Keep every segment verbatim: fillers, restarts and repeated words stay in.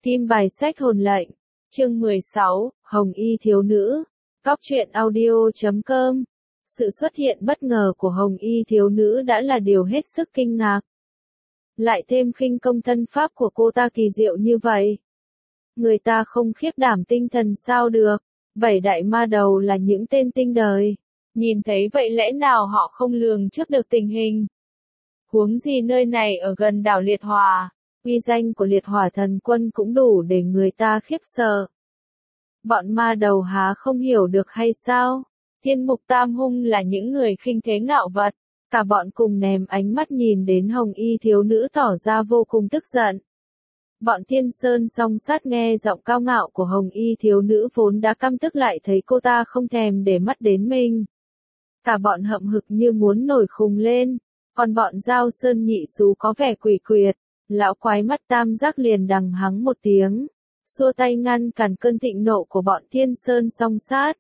Kim bài sách hồn lệnh. Chương mười sáu, Hồng Y thiếu nữ. Cóc truyện audio chấm com. Sự xuất hiện bất ngờ của Hồng Y thiếu nữ đã là điều hết sức kinh ngạc. Lại thêm khinh công thân pháp của cô ta kỳ diệu như vậy. Người ta không khiếp đảm tinh thần sao được. Bảy đại ma đầu là những tên tinh đời. Nhìn thấy vậy lẽ nào họ không lường trước được tình hình. Huống gì nơi này ở gần đảo Liệt Hỏa. Uy danh của Liệt Hỏa thần quân cũng đủ để người ta khiếp sợ. Bọn ma đầu há không hiểu được hay sao? Thiên mục tam hung là những người khinh thế ngạo vật. Cả bọn cùng ném ánh mắt nhìn đến Hồng Y thiếu nữ tỏ ra vô cùng tức giận. Bọn Thiên Sơn song sát nghe giọng cao ngạo của Hồng Y thiếu nữ vốn đã căm tức lại thấy cô ta không thèm để mắt đến mình. Cả bọn hậm hực như muốn nổi khùng lên. Còn bọn Giao Sơn nhị xú có vẻ quỷ quyệt. Lão quái mắt tam giác liền đằng hắng một tiếng, xua tay ngăn cản cơn thịnh nộ của bọn Thiên Sơn song sát.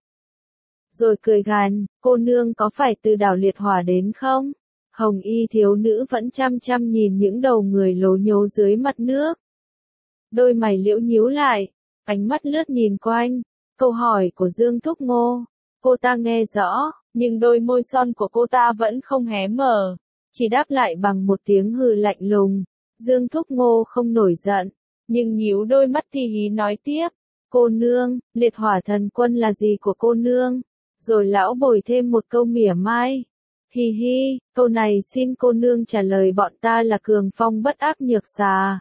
Rồi cười gằn, cô nương có phải từ đảo Liệt Hỏa đến không? Hồng Y thiếu nữ vẫn chăm chăm nhìn những đầu người lố nhố dưới mặt nước. Đôi mày liễu nhíu lại, ánh mắt lướt nhìn quanh, câu hỏi của Dương Thúc Ngô. Cô ta nghe rõ, nhưng đôi môi son của cô ta vẫn không hé mở, chỉ đáp lại bằng một tiếng hừ lạnh lùng. Dương Thúc Ngô không nổi giận, nhưng nhíu đôi mắt thì hí nói tiếp, cô nương, Liệt Hỏa thần quân là gì của cô nương? Rồi lão bồi thêm một câu mỉa mai. Hi hi, câu này xin cô nương trả lời bọn ta là cường phong bất áp nhược xà.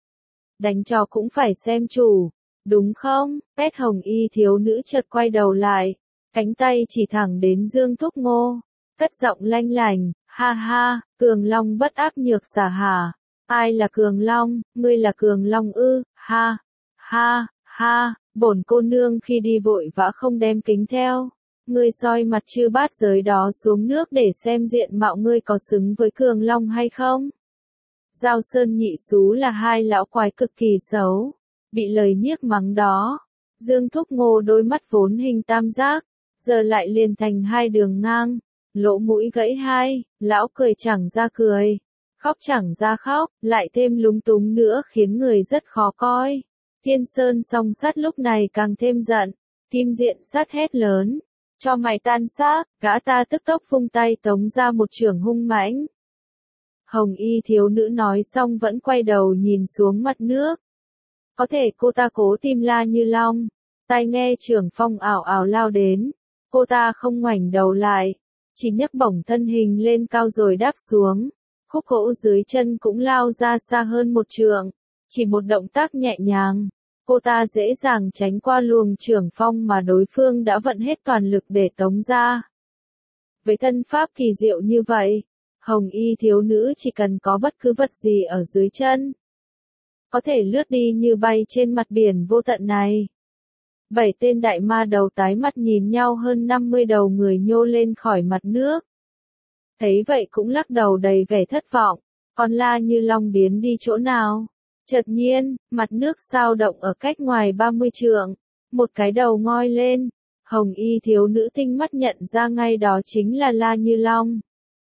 Đánh trò cũng phải xem chủ, đúng không? Pét Hồng Y thiếu nữ chợt quay đầu lại, cánh tay chỉ thẳng đến Dương Thúc Ngô, cất giọng lanh lành, ha ha, cường long bất áp nhược xà hả? Ai là cường long, ngươi là cường long ư, ha, ha, ha, bổn cô nương khi đi vội vã không đem kính theo. Ngươi soi mặt chư bát giới đó xuống nước để xem diện mạo ngươi có xứng với cường long hay không. Giao Sơn nhị xú là hai lão quái cực kỳ xấu, bị lời nhiếc mắng đó. Dương Thúc Ngô đôi mắt vốn hình tam giác, giờ lại liền thành hai đường ngang, lỗ mũi gãy hai, lão cười chẳng ra cười. Khóc chẳng ra khóc, lại thêm lúng túng nữa khiến người rất khó coi. Thiên Sơn song sát lúc này càng thêm giận, Kim Diện sát hét lớn, cho mày tan xác, gã ta tức tốc vung tay tống ra một chưởng hung mãnh. Hồng Y thiếu nữ nói xong vẫn quay đầu nhìn xuống mặt nước. Có thể cô ta cố tìm La Như Long, tai nghe chưởng phong ảo ảo lao đến, cô ta không ngoảnh đầu lại, chỉ nhấc bổng thân hình lên cao rồi đáp xuống. Khúc gỗ dưới chân cũng lao ra xa hơn một trượng, chỉ một động tác nhẹ nhàng, cô ta dễ dàng tránh qua luồng chưởng phong mà đối phương đã vận hết toàn lực để tống ra. Với thân pháp kỳ diệu như vậy, Hồng Y thiếu nữ chỉ cần có bất cứ vật gì ở dưới chân, có thể lướt đi như bay trên mặt biển vô tận này. Bảy tên đại ma đầu tái mặt nhìn nhau, hơn năm mươi đầu người nhô lên khỏi mặt nước. Thấy vậy cũng lắc đầu đầy vẻ thất vọng, còn La Như Long biến đi chỗ nào? Chợt nhiên, mặt nước sao động ở cách ngoài ba mươi trượng, một cái đầu ngoi lên, Hồng Y thiếu nữ tinh mắt nhận ra ngay đó chính là La Như Long.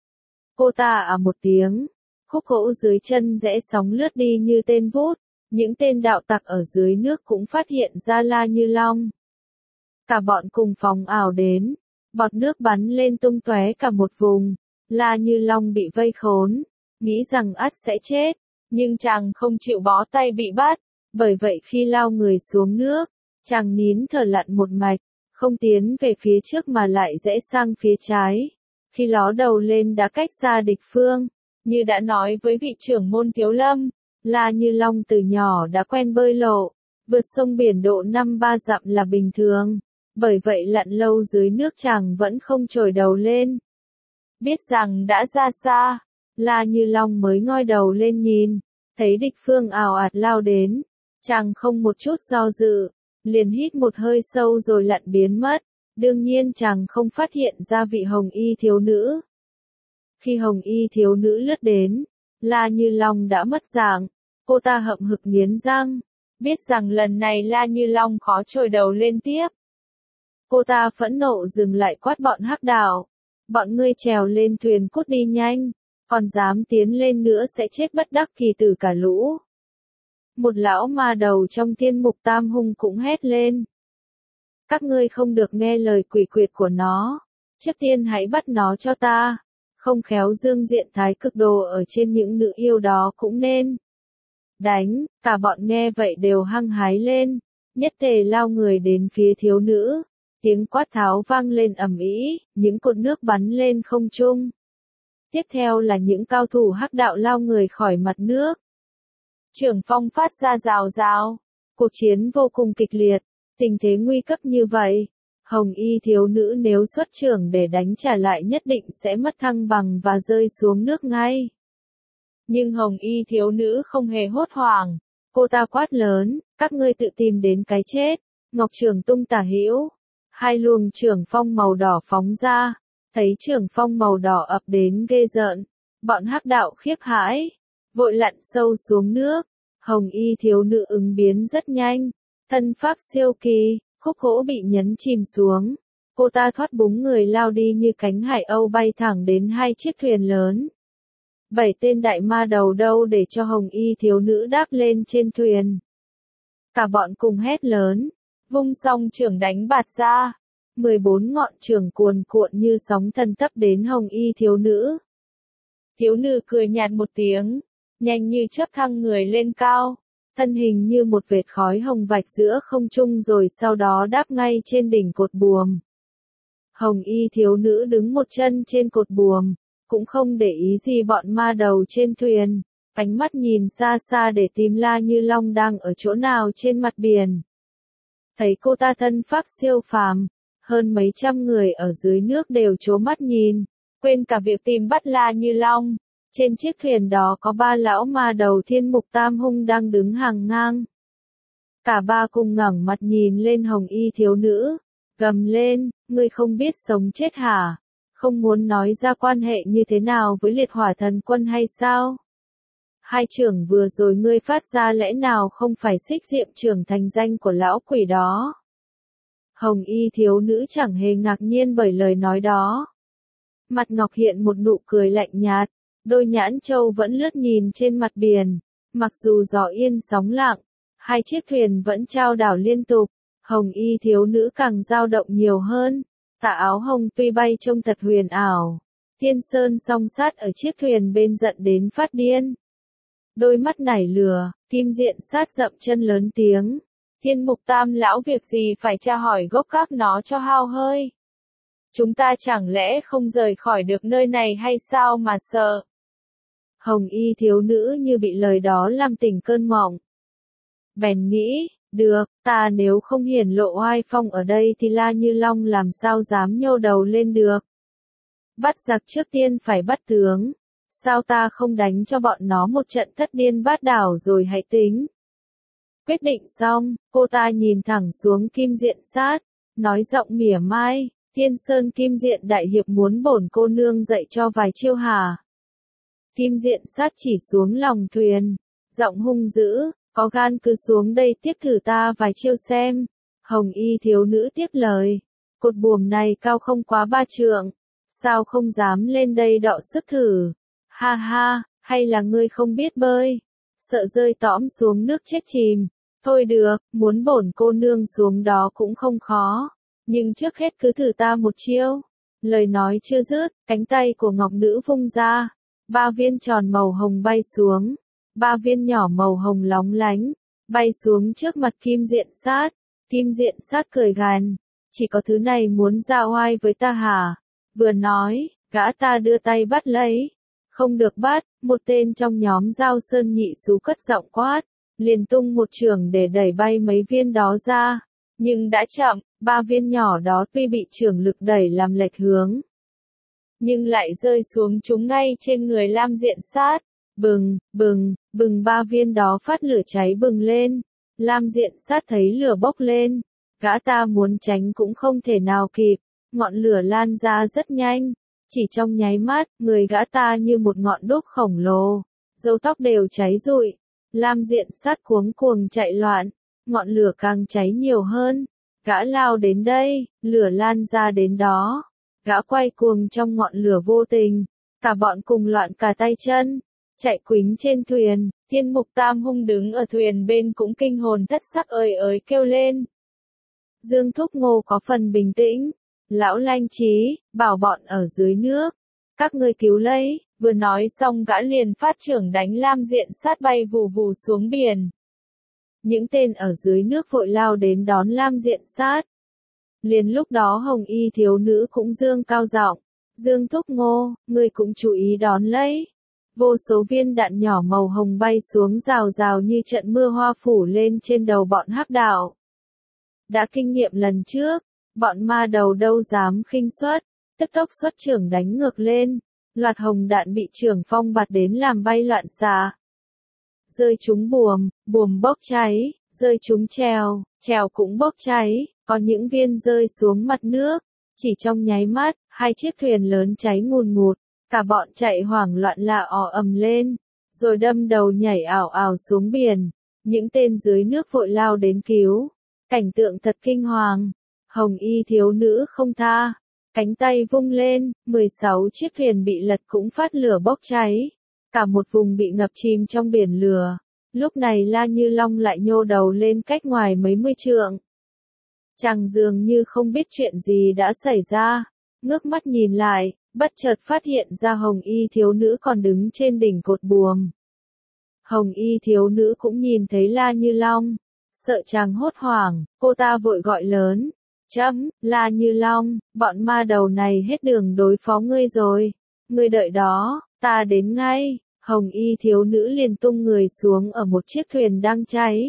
Cô ta à một tiếng, khúc gỗ dưới chân rẽ sóng lướt đi như tên vút, những tên đạo tặc ở dưới nước cũng phát hiện ra La Như Long. Cả bọn cùng phóng ảo đến, bọt nước bắn lên tung tóe cả một vùng. La Như Long bị vây khốn, nghĩ rằng ắt sẽ chết, nhưng chàng không chịu bó tay bị bắt, bởi vậy khi lao người xuống nước, chàng nín thở lặn một mạch, không tiến về phía trước mà lại rẽ sang phía trái. Khi ló đầu lên đã cách xa địch phương, như đã nói với vị trưởng môn Thiếu Lâm, La Như Long từ nhỏ đã quen bơi lộ, vượt sông biển độ năm ba dặm là bình thường, bởi vậy lặn lâu dưới nước chàng vẫn không trồi đầu lên. Biết rằng đã ra xa, La Như Long mới ngoi đầu lên nhìn, thấy địch phương ào ạt lao đến, chàng không một chút do dự, liền hít một hơi sâu rồi lặn biến mất, đương nhiên chàng không phát hiện ra vị Hồng Y thiếu nữ. Khi Hồng Y thiếu nữ lướt đến, La Như Long đã mất dạng, cô ta hậm hực nghiến răng, biết rằng lần này La Như Long khó trồi đầu lên tiếp. Cô ta phẫn nộ dừng lại quát bọn hắc đạo. Bọn ngươi trèo lên thuyền cút đi nhanh, còn dám tiến lên nữa sẽ chết bất đắc kỳ tử cả lũ. Một lão ma đầu trong thiên mục tam hung cũng hét lên. Các ngươi không được nghe lời quỷ quyệt của nó. Trước tiên hãy bắt nó cho ta. Không khéo dương diện thái cực đồ ở trên những nữ yêu đó cũng nên đánh. Cả bọn nghe vậy đều hăng hái lên. Nhất tề lao người đến phía thiếu nữ. Tiếng quát tháo vang lên ầm ĩ, những cột nước bắn lên không trung. Tiếp theo là những cao thủ hắc đạo lao người khỏi mặt nước. Trưởng phong phát ra rào rào. Cuộc chiến vô cùng kịch liệt. Tình thế nguy cấp như vậy. Hồng y thiếu nữ nếu xuất trưởng để đánh trả lại nhất định sẽ mất thăng bằng và rơi xuống nước ngay. Nhưng hồng y thiếu nữ không hề hốt hoảng. Cô ta quát lớn, các ngươi tự tìm đến cái chết. Ngọc trường tung tả hữu. Hai luồng trưởng phong màu đỏ phóng ra. Thấy trưởng phong màu đỏ ập đến ghê rợn. Bọn hắc đạo khiếp hãi. Vội lặn sâu xuống nước. Hồng y thiếu nữ ứng biến rất nhanh. Thân pháp siêu kỳ, khúc gỗ bị nhấn chìm xuống. Cô ta thoát búng người lao đi như cánh hải âu bay thẳng đến hai chiếc thuyền lớn. Bảy tên đại ma đầu đâu để cho hồng y thiếu nữ đáp lên trên thuyền. Cả bọn cùng hét lớn, vung song trưởng đánh bạt ra. mười bốn ngọn trưởng cuồn cuộn như sóng thần tấp đến hồng y thiếu nữ. Thiếu nữ cười nhạt một tiếng, nhanh như chớp thăng người lên cao. Thân hình như một vệt khói hồng vạch giữa không trung rồi sau đó đáp ngay trên đỉnh cột buồm. Hồng y thiếu nữ đứng một chân trên cột buồm, cũng không để ý gì bọn ma đầu trên thuyền, ánh mắt nhìn xa xa để tìm La Như Long đang ở chỗ nào trên mặt biển. Thấy cô ta thân pháp siêu phàm, hơn mấy trăm người ở dưới nước đều trố mắt nhìn, quên cả việc tìm bắt La Như Long. Trên chiếc thuyền đó có ba lão ma đầu thiên mục tam hung đang đứng hàng ngang. Cả ba cùng ngẩng mặt nhìn lên hồng y thiếu nữ, gầm lên, ngươi không biết sống chết hả? Không muốn nói ra quan hệ như thế nào với liệt hỏa thần quân hay sao? Hai trưởng vừa rồi ngươi phát ra lẽ nào không phải xích diệm trưởng thành danh của lão quỷ đó? Hồng y thiếu nữ chẳng hề ngạc nhiên bởi lời nói đó. Mặt Ngọc hiện một nụ cười lạnh nhạt. Đôi nhãn châu vẫn lướt nhìn trên mặt biển, mặc dù gió yên sóng lặng, hai chiếc thuyền vẫn chao đảo liên tục, hồng y thiếu nữ càng dao động nhiều hơn, tà áo hồng tuy bay trông thật huyền ảo, Thiên Sơn song sát ở chiếc thuyền bên giận đến phát điên. Đôi mắt nảy lửa, Kim Diện Sát dậm chân lớn tiếng, Thiên Mục Tam lão việc gì phải tra hỏi gốc các nó cho hao hơi. Chúng ta chẳng lẽ không rời khỏi được nơi này hay sao mà sợ? Hồng y thiếu nữ như bị lời đó làm tỉnh cơn mộng. Bèn nghĩ, được, ta nếu không hiển lộ oai phong ở đây thì La Như Long làm sao dám nhô đầu lên được. Bắt giặc trước tiên phải bắt tướng, sao ta không đánh cho bọn nó một trận thất điên bát đảo rồi hãy tính. Quyết định xong, cô ta nhìn thẳng xuống Kim Diện Sát, nói giọng mỉa mai, Thiên Sơn Kim Diện đại hiệp muốn bổn cô nương dạy cho vài chiêu hả? Kim Diện Sát chỉ xuống lòng thuyền, giọng hung dữ, có gan cứ xuống đây tiếp thử ta vài chiêu xem. Hồng y thiếu nữ tiếp lời, cột buồm này cao không quá ba trượng, sao không dám lên đây đọ sức thử? Ha ha, hay là ngươi không biết bơi, sợ rơi tõm xuống nước chết chìm? Thôi được, muốn bổn cô nương xuống đó cũng không khó, nhưng trước hết cứ thử ta một chiêu. Lời nói chưa dứt, cánh tay của ngọc nữ vung ra. Ba viên tròn màu hồng bay xuống, ba viên nhỏ màu hồng lóng lánh, bay xuống trước mặt Kim Diện Sát. Kim Diện Sát cười gằn, chỉ có thứ này muốn ra oai với ta hả? Vừa nói, gã ta đưa tay bắt lấy. Không được bắt, một tên trong nhóm Giao Sơn Nhị Xú cất giọng quát, liền tung một chưởng để đẩy bay mấy viên đó ra. Nhưng đã chậm, ba viên nhỏ đó tuy bị chưởng lực đẩy làm lệch hướng, nhưng lại rơi xuống chúng ngay trên người Lam Diện Sát. Bừng, bừng, bừng ba viên đó phát lửa cháy bừng lên. Lam Diện Sát thấy lửa bốc lên, gã ta muốn tránh cũng không thể nào kịp, ngọn lửa lan ra rất nhanh. Chỉ trong nháy mắt, người gã ta như một ngọn đuốc khổng lồ, râu tóc đều cháy rụi. Lam Diện Sát cuống cuồng chạy loạn, ngọn lửa càng cháy nhiều hơn. Gã lao đến đây, lửa lan ra đến đó. Gã quay cuồng trong ngọn lửa vô tình, cả bọn cùng loạn cả tay chân. chạy quýnh trên thuyền, Thiên Mục Tam Hung đứng ở thuyền bên cũng kinh hồn thất sắc ơi ới kêu lên. Dương Thúc Ngô có phần bình tĩnh, lão Lanh Trí, bảo bọn ở dưới nước, các ngươi cứu lấy, vừa nói xong gã liền phát trưởng đánh Lam Diện Sát bay vù vù xuống biển. Những tên ở dưới nước vội lao đến đón Lam Diện Sát. Liền lúc đó Hồng Y thiếu nữ cũng dương cao giọng, Dương Thúc Ngô, ngươi cũng chú ý đón lấy. Vô số viên đạn nhỏ màu hồng bay xuống rào rào như trận mưa hoa phủ lên trên đầu bọn hắc đạo. Đã kinh nghiệm lần trước, bọn ma đầu đâu dám khinh suất, tức tốc xuất trưởng đánh ngược lên, loạt hồng đạn bị trưởng phong bạt đến làm bay loạn xạ. Rơi trúng buồm, buồm bốc cháy, rơi trúng chèo, chèo cũng bốc cháy, có những viên rơi xuống mặt nước. Chỉ trong nháy mắt, hai chiếc thuyền lớn cháy ngùn ngụt, cả bọn chạy hoảng loạn la ò ầm lên, rồi đâm đầu nhảy ảo ảo xuống biển. Những tên dưới nước vội lao đến cứu. Cảnh tượng thật kinh hoàng. Hồng Y thiếu nữ không tha, cánh tay vung lên, mười sáu chiếc thuyền bị lật cũng phát lửa bốc cháy. Cả một vùng bị ngập chìm trong biển lửa. Lúc này La Như Long lại nhô đầu lên cách ngoài mấy mươi trượng. Chàng dường như không biết chuyện gì đã xảy ra, ngước mắt nhìn lại, bất chợt phát hiện ra Hồng Y thiếu nữ còn đứng trên đỉnh cột buồm. Hồng Y thiếu nữ cũng nhìn thấy La Như Long, sợ chàng hốt hoảng, cô ta vội gọi lớn, chấm, La Như Long, bọn ma đầu này hết đường đối phó ngươi rồi, ngươi đợi đó, ta đến ngay. Hồng Y thiếu nữ liền tung người xuống ở một chiếc thuyền đang cháy.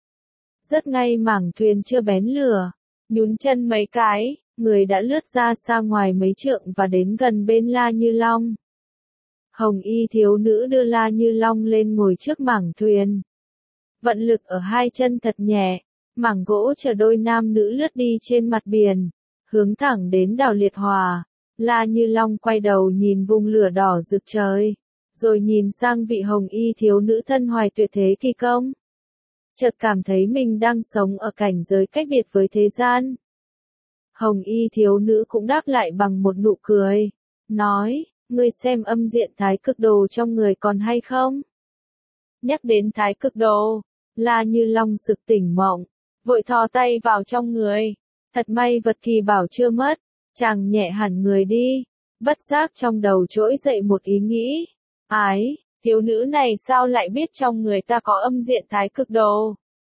Rất ngay mảng thuyền chưa bén lửa, nhún chân mấy cái, người đã lướt ra xa ngoài mấy trượng và đến gần bên La Như Long. Hồng Y thiếu nữ đưa La Như Long lên ngồi trước mảng thuyền. Vận lực ở hai chân thật nhẹ, mảng gỗ chở đôi nam nữ lướt đi trên mặt biển, hướng thẳng đến đảo Liệt Hòa. La Như Long quay đầu nhìn vùng lửa đỏ rực trời, rồi nhìn sang vị Hồng Y thiếu nữ thân hoài tuyệt thế kỳ công. Chợt cảm thấy mình đang sống ở cảnh giới cách biệt với thế gian. Hồng Y thiếu nữ cũng đáp lại bằng một nụ cười, nói, ngươi xem âm diện thái cực đồ trong người còn hay không? Nhắc đến thái cực đồ, La Như Long sực tỉnh mộng, vội thò tay vào trong người, thật may vật kỳ bảo chưa mất, chàng nhẹ hẳn người đi, bất giác trong đầu trỗi dậy một ý nghĩ, ái, thiếu nữ này sao lại biết trong người ta có âm diện thái cực đồ?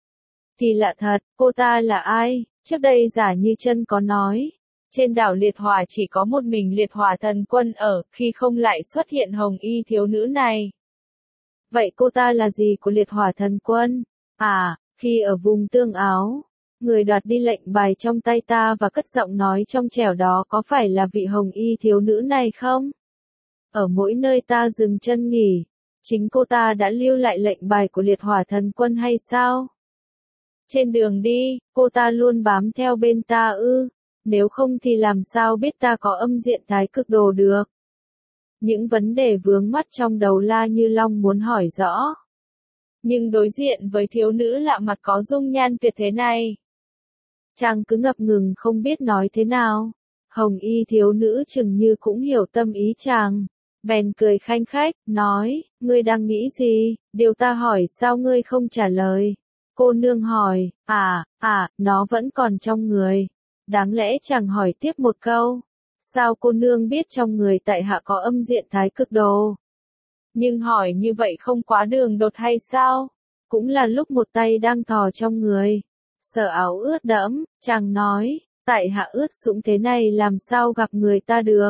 Kỳ lạ thật, cô ta là ai? Trước đây Giả Như Chân có nói, trên đảo Liệt Hỏa chỉ có một mình Liệt Hỏa thần quân ở, khi không lại xuất hiện Hồng Y thiếu nữ này. Vậy cô ta là gì của Liệt Hỏa thần quân? À, khi ở vùng Tương Áo, người đoạt đi lệnh bài trong tay ta và cất giọng nói trong trẻo đó có phải là vị Hồng Y thiếu nữ này không? Ở mỗi nơi ta dừng chân nghỉ, chính cô ta đã lưu lại lệnh bài của Liệt Hỏa thần quân hay sao? Trên đường đi, cô ta luôn bám theo bên ta ư, nếu không thì làm sao biết ta có âm diện thái cực đồ được? Những vấn đề vướng mắc trong đầu La Như Long muốn hỏi rõ. Nhưng đối diện với thiếu nữ lạ mặt có dung nhan tuyệt thế này, chàng cứ ngập ngừng không biết nói thế nào. Hồng Y thiếu nữ chừng như cũng hiểu tâm ý chàng, bèn cười khanh khách, nói, ngươi đang nghĩ gì, điều ta hỏi sao ngươi không trả lời? Cô nương hỏi, à, à, nó vẫn còn trong người. Đáng lẽ chàng hỏi tiếp một câu, sao cô nương biết trong người tại hạ có âm diện thái cực đồ? Nhưng hỏi như vậy không quá đường đột hay sao? Cũng là lúc một tay đang thò trong người, sợ áo ướt đẫm, chàng nói, tại hạ ướt sũng thế này làm sao gặp người ta được?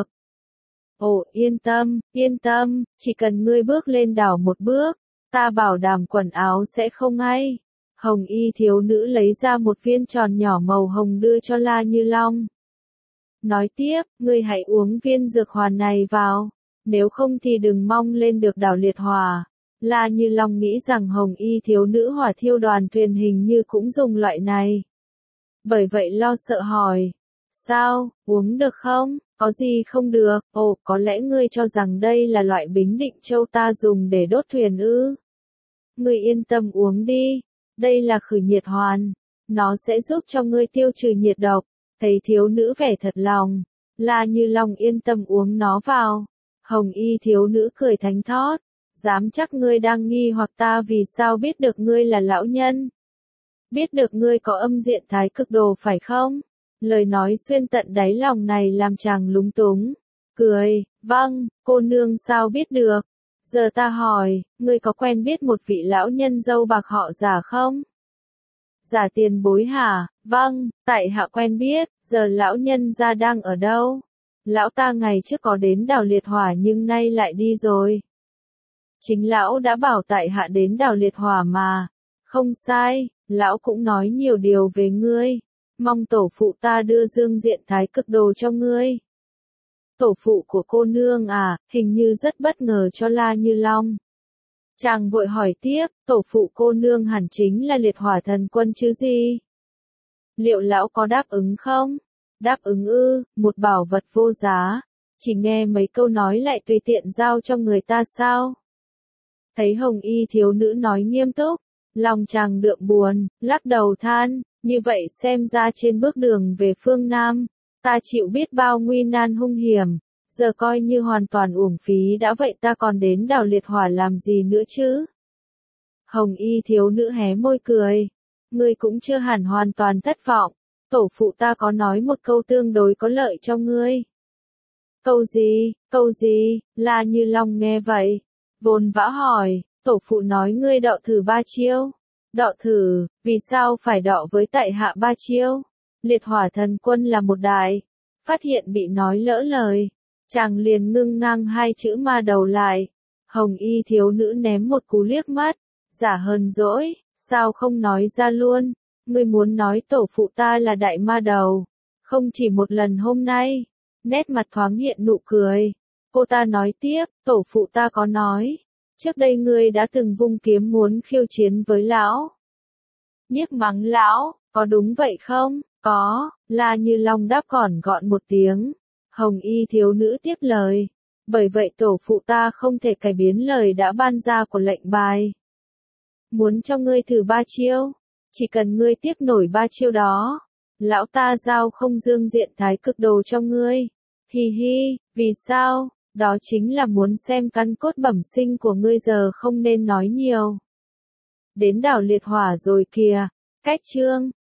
Ồ, yên tâm, yên tâm, chỉ cần ngươi bước lên đảo một bước, ta bảo đảm quần áo sẽ không ai. Hồng Y thiếu nữ lấy ra một viên tròn nhỏ màu hồng đưa cho La Như Long. Nói tiếp, ngươi hãy uống viên dược hoàn này vào, nếu không thì đừng mong lên được đảo Liệt Hòa. La Như Long nghĩ rằng Hồng Y thiếu nữ hỏa thiêu đoàn thuyền hình như cũng dùng loại này. Bởi vậy lo sợ hỏi, sao, uống được không, có gì không được? Ồ, có lẽ ngươi cho rằng đây là loại Bính Định Châu ta dùng để đốt thuyền ư? Ngươi yên tâm uống đi. Đây là khử nhiệt hoàn, nó sẽ giúp cho ngươi tiêu trừ nhiệt độc. Thấy thiếu nữ vẻ thật lòng, La Như Long yên tâm uống nó vào. Hồng Y thiếu nữ cười thánh thót, Dám chắc ngươi đang nghi hoặc ta vì sao biết được ngươi là lão nhân. Biết được ngươi có âm diện thái cực đồ phải không? Lời nói xuyên tận đáy lòng này làm chàng lúng túng. Cười, vâng, cô nương sao biết được? Giờ ta hỏi, ngươi có quen biết một vị lão nhân dâu bạc họ Giả không? Giả tiền bối hả? Vâng, tại hạ quen biết, giờ lão nhân gia đang ở đâu? Lão ta ngày trước có đến đảo liệt hỏa nhưng nay lại đi rồi. Chính lão đã bảo tại hạ đến đảo liệt hỏa mà. Không sai, lão cũng nói nhiều điều về ngươi. Mong tổ phụ ta đưa dương diện thái cực đồ cho ngươi. Tổ phụ của cô nương à, hình như rất bất ngờ cho La Như Long. Chàng vội hỏi tiếp, tổ phụ cô nương hẳn chính là liệt hỏa thần quân chứ gì? Liệu lão có đáp ứng không? Đáp ứng ư, một bảo vật vô giá. Chỉ nghe mấy câu nói lại tùy tiện giao cho người ta sao? Thấy hồng y thiếu nữ nói nghiêm túc, lòng chàng đượm buồn, lắc đầu than, như vậy xem ra trên bước đường về phương Nam, ta chịu biết bao nguy nan hung hiểm, giờ coi như hoàn toàn uổng phí đã vậy ta còn đến đảo liệt hỏa làm gì nữa chứ? Hồng y thiếu nữ hé môi cười, ngươi cũng chưa hẳn hoàn toàn thất vọng, tổ phụ ta có nói một câu tương đối có lợi cho ngươi. Câu gì, câu gì, La Như Long nghe vậy, vồn vã hỏi, tổ phụ nói ngươi đọ thử ba chiêu. Đọ thử, vì sao phải đọ với tại hạ ba chiêu? Liệt hỏa thần quân là một đại. Phát hiện bị nói lỡ lời. Chàng liền ngưng ngang hai chữ ma đầu lại. Hồng y thiếu nữ ném một cú liếc mắt. Giả hờn dỗi, sao không nói ra luôn? Ngươi muốn nói tổ phụ ta là đại ma đầu. Không chỉ một lần hôm nay. Nét mặt thoáng hiện nụ cười. Cô ta nói tiếp, tổ phụ ta có nói. Trước đây ngươi đã từng vung kiếm muốn khiêu chiến với lão. Nhiếc mắng lão, có đúng vậy không? Có, La Như Long đáp gọn gọn một tiếng. Hồng y thiếu nữ tiếp lời. Bởi vậy tổ phụ ta không thể cải biến lời đã ban ra của lệnh bài. Muốn cho ngươi thử ba chiêu. Chỉ cần ngươi tiếp nổi ba chiêu đó. Lão ta giao không dương diện thái cực đồ cho ngươi. Hi hi, vì sao? Đó chính là muốn xem căn cốt bẩm sinh của ngươi giờ không nên nói nhiều. Đến đảo liệt hỏa rồi kìa, cách chương.